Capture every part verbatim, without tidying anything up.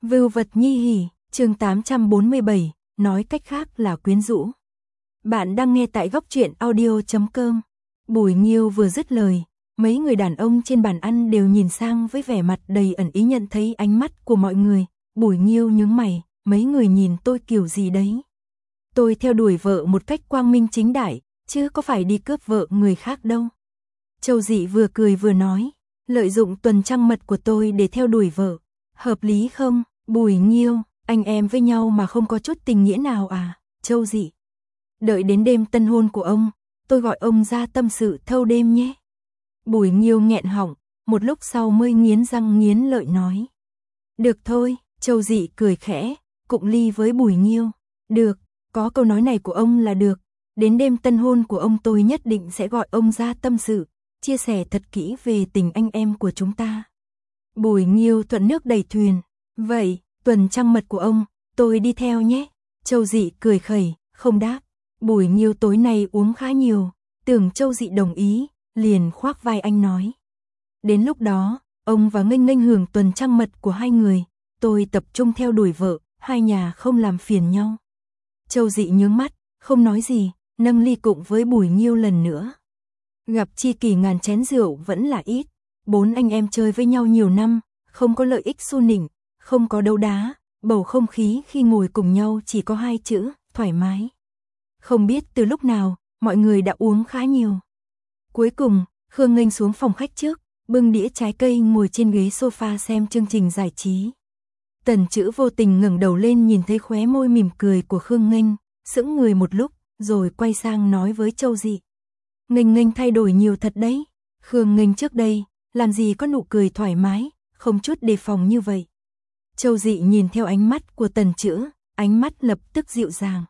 Vưu vật nhi hỉ, chương tám trăm bốn mươi bảy, nói cách khác là quyến rũ. Bạn đang nghe tại góc truyện audio chấm com. Bùi Nghiêu vừa dứt lời, mấy người đàn ông trên bàn ăn đều nhìn sang với vẻ mặt đầy ẩn ý nhận thấy ánh mắt của mọi người. Bùi Nghiêu nhướng mày, mấy người nhìn tôi kiểu gì đấy? Tôi theo đuổi vợ một cách quang minh chính đại, chứ có phải đi cướp vợ người khác đâu. Châu Dị vừa cười vừa nói, lợi dụng tuần trăng mật của tôi để theo đuổi vợ, hợp lý không? Bùi Nghiêu, anh em với nhau mà không có chút tình nghĩa nào à? Châu Dị, đợi đến đêm tân hôn của ông, tôi gọi ông ra tâm sự thâu đêm nhé. Bùi Nghiêu nghẹn họng, một lúc sau mới nghiến răng nghiến lợi nói. Được thôi, Châu Dị cười khẽ, cụng ly với Bùi Nghiêu. Được, có câu nói này của ông là được, đến đêm tân hôn của ông tôi nhất định sẽ gọi ông ra tâm sự, chia sẻ thật kỹ về tình anh em của chúng ta. Bùi Nghiêu thuận nước đẩy thuyền. Vậy, tuần trăng mật của ông, tôi đi theo nhé. Châu Dị cười khẩy, không đáp. Bùi Nghiêu tối nay uống khá nhiều, tưởng Châu Dị đồng ý, liền khoác vai anh nói. Đến lúc đó, ông và Nghênh Nghênh hưởng tuần trăng mật của hai người, tôi tập trung theo đuổi vợ, hai nhà không làm phiền nhau. Châu Dị nhướng mắt, không nói gì, nâng ly cụng với Bùi Nghiêu lần nữa. Gặp chi kỷ ngàn chén rượu vẫn là ít, bốn anh em chơi với nhau nhiều năm, không có lợi ích xu nịnh, không có đấu đá, bầu không khí khi ngồi cùng nhau chỉ có hai chữ, thoải mái. Không biết từ lúc nào, mọi người đã uống khá nhiều. Cuối cùng, Khương Nghênh xuống phòng khách trước, bưng đĩa trái cây ngồi trên ghế sofa xem chương trình giải trí. Tần Chữ vô tình ngẩng đầu lên nhìn thấy khóe môi mỉm cười của Khương Nghênh, sững người một lúc, rồi quay sang nói với Châu Dị. Nghênh Nghênh thay đổi nhiều thật đấy. Khương Nghênh trước đây, làm gì có nụ cười thoải mái, không chút đề phòng như vậy. Châu Dị nhìn theo ánh mắt của Tần Chữ, ánh mắt lập tức dịu dàng.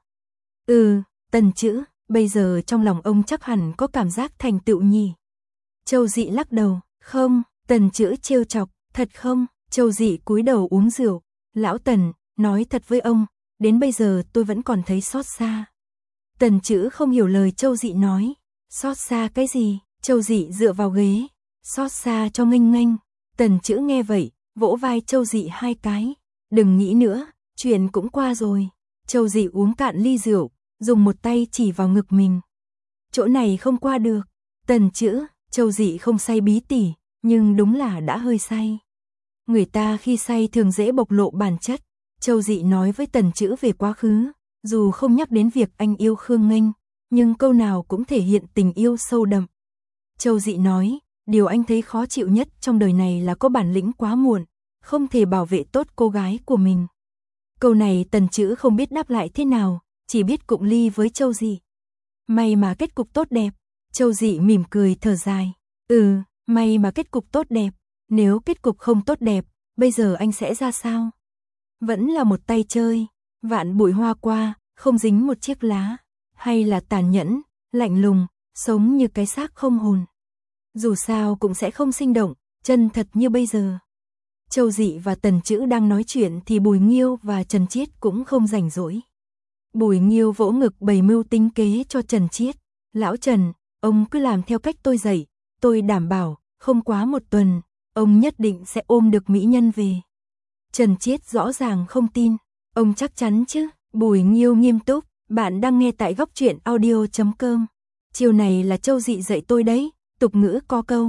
Ừ, Tần Chữ, bây giờ trong lòng ông chắc hẳn có cảm giác thành tựu nhỉ. Châu Dị lắc đầu, không. Tần Chữ trêu chọc, thật không? Châu Dị cúi đầu uống rượu. Lão Tần, nói thật với ông, đến bây giờ tôi vẫn còn thấy xót xa. Tần Chữ không hiểu lời Châu Dị nói. Xót xa cái gì? Châu Dị dựa vào ghế. Xót xa cho Nghênh Nghênh. Tần Chữ nghe vậy, vỗ vai Châu Dị hai cái. Đừng nghĩ nữa, chuyện cũng qua rồi. Châu Dị uống cạn ly rượu, dùng một tay chỉ vào ngực mình. Chỗ này không qua được. Tần Chữ, Châu Dị không say bí tỉ, nhưng đúng là đã hơi say. Người ta khi say thường dễ bộc lộ bản chất. Châu Dị nói với Tần Chữ về quá khứ, dù không nhắc đến việc anh yêu Khương Nghênh, nhưng câu nào cũng thể hiện tình yêu sâu đậm. Châu Dị nói, điều anh thấy khó chịu nhất trong đời này là có bản lĩnh quá muộn, không thể bảo vệ tốt cô gái của mình. Câu này Tần Chữ không biết đáp lại thế nào, chỉ biết cụng ly với Châu Dị. May mà kết cục tốt đẹp. Châu Dị mỉm cười thở dài. Ừ, may mà kết cục tốt đẹp. Nếu kết cục không tốt đẹp, bây giờ anh sẽ ra sao? Vẫn là một tay chơi, vạn bụi hoa qua, không dính một chiếc lá. Hay là tàn nhẫn, lạnh lùng, sống như cái xác không hồn. Dù sao cũng sẽ không sinh động, chân thật như bây giờ. Châu Dị và Tần Chữ đang nói chuyện thì Bùi Nghiêu và Trần Chiết cũng không rảnh rỗi. Bùi Nghiêu vỗ ngực bày mưu tính kế cho Trần Chiết. Lão Trần, ông cứ làm theo cách tôi dạy, tôi đảm bảo, không quá một tuần, ông nhất định sẽ ôm được mỹ nhân về. Trần Chiết rõ ràng không tin. Ông chắc chắn chứ? Bùi Nghiêu nghiêm túc. Bạn đang nghe tại góc truyện audio chấm com. Chiều này là Châu Dị dạy tôi đấy, tục ngữ có câu.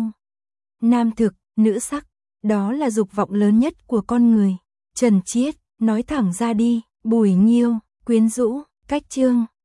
Nam thực, nữ sắc, đó là dục vọng lớn nhất của con người. Trần Chiết, nói thẳng ra đi. Bùi Nghiêu, quyến rũ, cách chương.